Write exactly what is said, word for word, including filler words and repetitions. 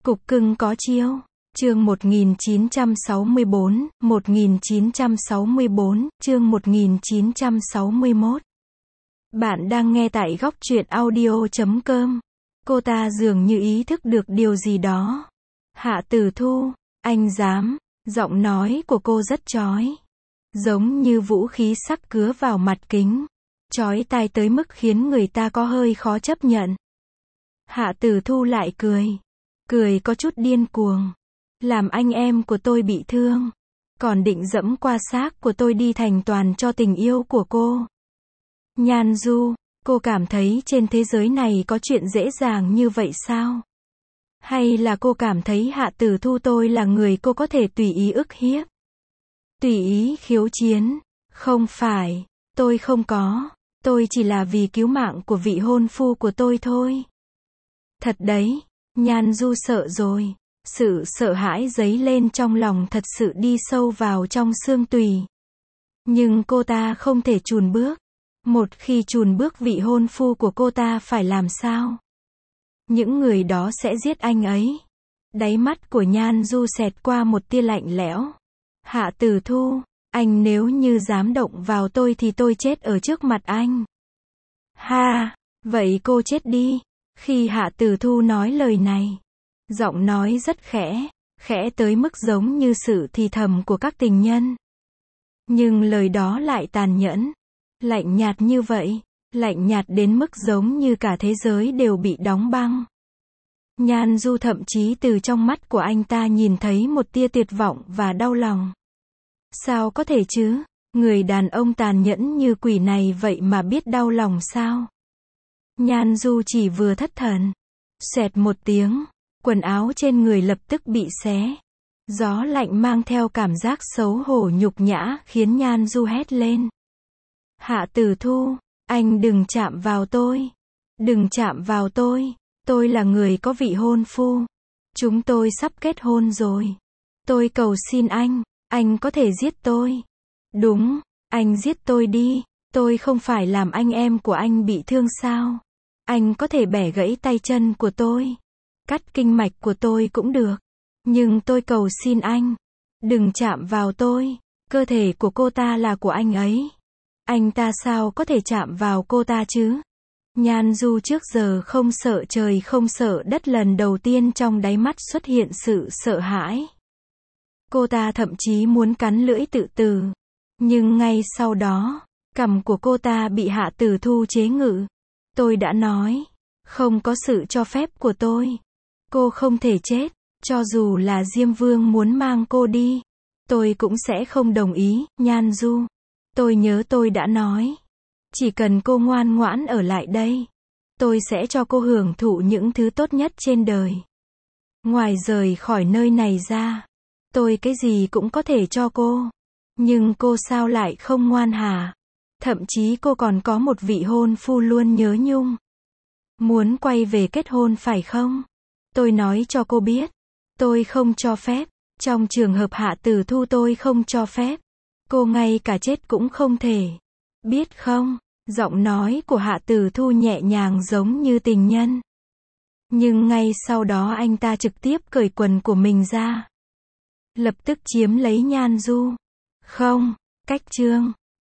Cục cưng có chiêu. Chương một nghìn chín trăm sáu mươi bốn, một nghìn chín trăm sáu mươi bốn, chương một nghìn chín trăm sáu mươi mốt. Bạn đang nghe tại góc truyện audio chấm com. Cô ta dường như ý thức được điều gì đó. Hạ Tử Thu, anh dám. Giọng nói của cô rất chói. Giống như vũ khí sắc cứa vào mặt kính. Chói tai tới mức khiến người ta có hơi khó chấp nhận. Hạ Tử Thu lại cười. Cười có chút điên cuồng. Làm anh em của tôi bị thương. Còn định dẫm qua xác của tôi đi thành toàn cho tình yêu của cô. Nhan Du, cô cảm thấy trên thế giới này có chuyện dễ dàng như vậy sao? Hay là cô cảm thấy Hạ Tử Thu tôi là người cô có thể tùy ý ức hiếp? Tùy ý khiêu chiến? Không phải, tôi không có. Tôi chỉ là vì cứu mạng của vị hôn phu của tôi thôi. Thật đấy, Nhan Du sợ rồi. Sự sợ hãi dấy lên trong lòng thật sự đi sâu vào trong xương tủy. Nhưng cô ta không thể chùn bước. Một khi chùn bước vị hôn phu của cô ta phải làm sao? Những người đó sẽ giết anh ấy. Đáy mắt của Nhan Du xẹt qua một tia lạnh lẽo. Hạ Tử Thu, anh nếu như dám động vào tôi thì tôi chết ở trước mặt anh. Ha, vậy cô chết đi. Khi Hạ Tử Thu nói lời này, giọng nói rất khẽ, khẽ tới mức giống như sự thì thầm của các tình nhân. Nhưng lời đó lại tàn nhẫn, lạnh nhạt như vậy, lạnh nhạt đến mức giống như cả thế giới đều bị đóng băng. Nhan Du thậm chí từ trong mắt của anh ta nhìn thấy một tia tuyệt vọng và đau lòng. Sao có thể chứ? Người đàn ông tàn nhẫn như quỷ này vậy mà biết đau lòng sao? Nhan Du chỉ vừa thất thần. Xoẹt một tiếng. Quần áo trên người lập tức bị xé. Gió lạnh mang theo cảm giác xấu hổ nhục nhã khiến Nhan Du hét lên. Hạ Tử Thu, anh đừng chạm vào tôi. Đừng chạm vào tôi. Tôi là người có vị hôn phu. Chúng tôi sắp kết hôn rồi. Tôi cầu xin anh, anh có thể giết tôi. Đúng, anh giết tôi đi. Tôi không phải làm anh em của anh bị thương sao? Anh có thể bẻ gãy tay chân của tôi. Cắt kinh mạch của tôi cũng được. Nhưng tôi cầu xin anh. Đừng chạm vào tôi. Cơ thể của cô ta là của anh ấy. Anh ta sao có thể chạm vào cô ta chứ? Nhan Du trước giờ không sợ trời không sợ đất, lần đầu tiên trong đáy mắt xuất hiện sự sợ hãi. Cô ta thậm chí muốn cắn lưỡi tự tử. Nhưng ngay sau đó, cằm của cô ta bị Hạ Tử Thu chế ngự. Tôi đã nói, không có sự cho phép của tôi. Cô không thể chết, cho dù là Diêm Vương muốn mang cô đi. Tôi cũng sẽ không đồng ý, Nhan Du. Tôi nhớ tôi đã nói. Chỉ cần cô ngoan ngoãn ở lại đây. Tôi sẽ cho cô hưởng thụ những thứ tốt nhất trên đời. Ngoài rời khỏi nơi này ra. Tôi cái gì cũng có thể cho cô. Nhưng cô sao lại không ngoan hả? Thậm chí cô còn có một vị hôn phu luôn nhớ nhung. Muốn quay về kết hôn phải không? Tôi nói cho cô biết. Tôi không cho phép. Trong trường hợp Hạ Tử Thu tôi không cho phép. Cô ngay cả chết cũng không thể. Biết không? Giọng nói của Hạ Tử Thu nhẹ nhàng giống như tình nhân. Nhưng ngay sau đó anh ta trực tiếp cởi quần của mình ra. Lập tức chiếm lấy Nhan Du. Không, cách chương.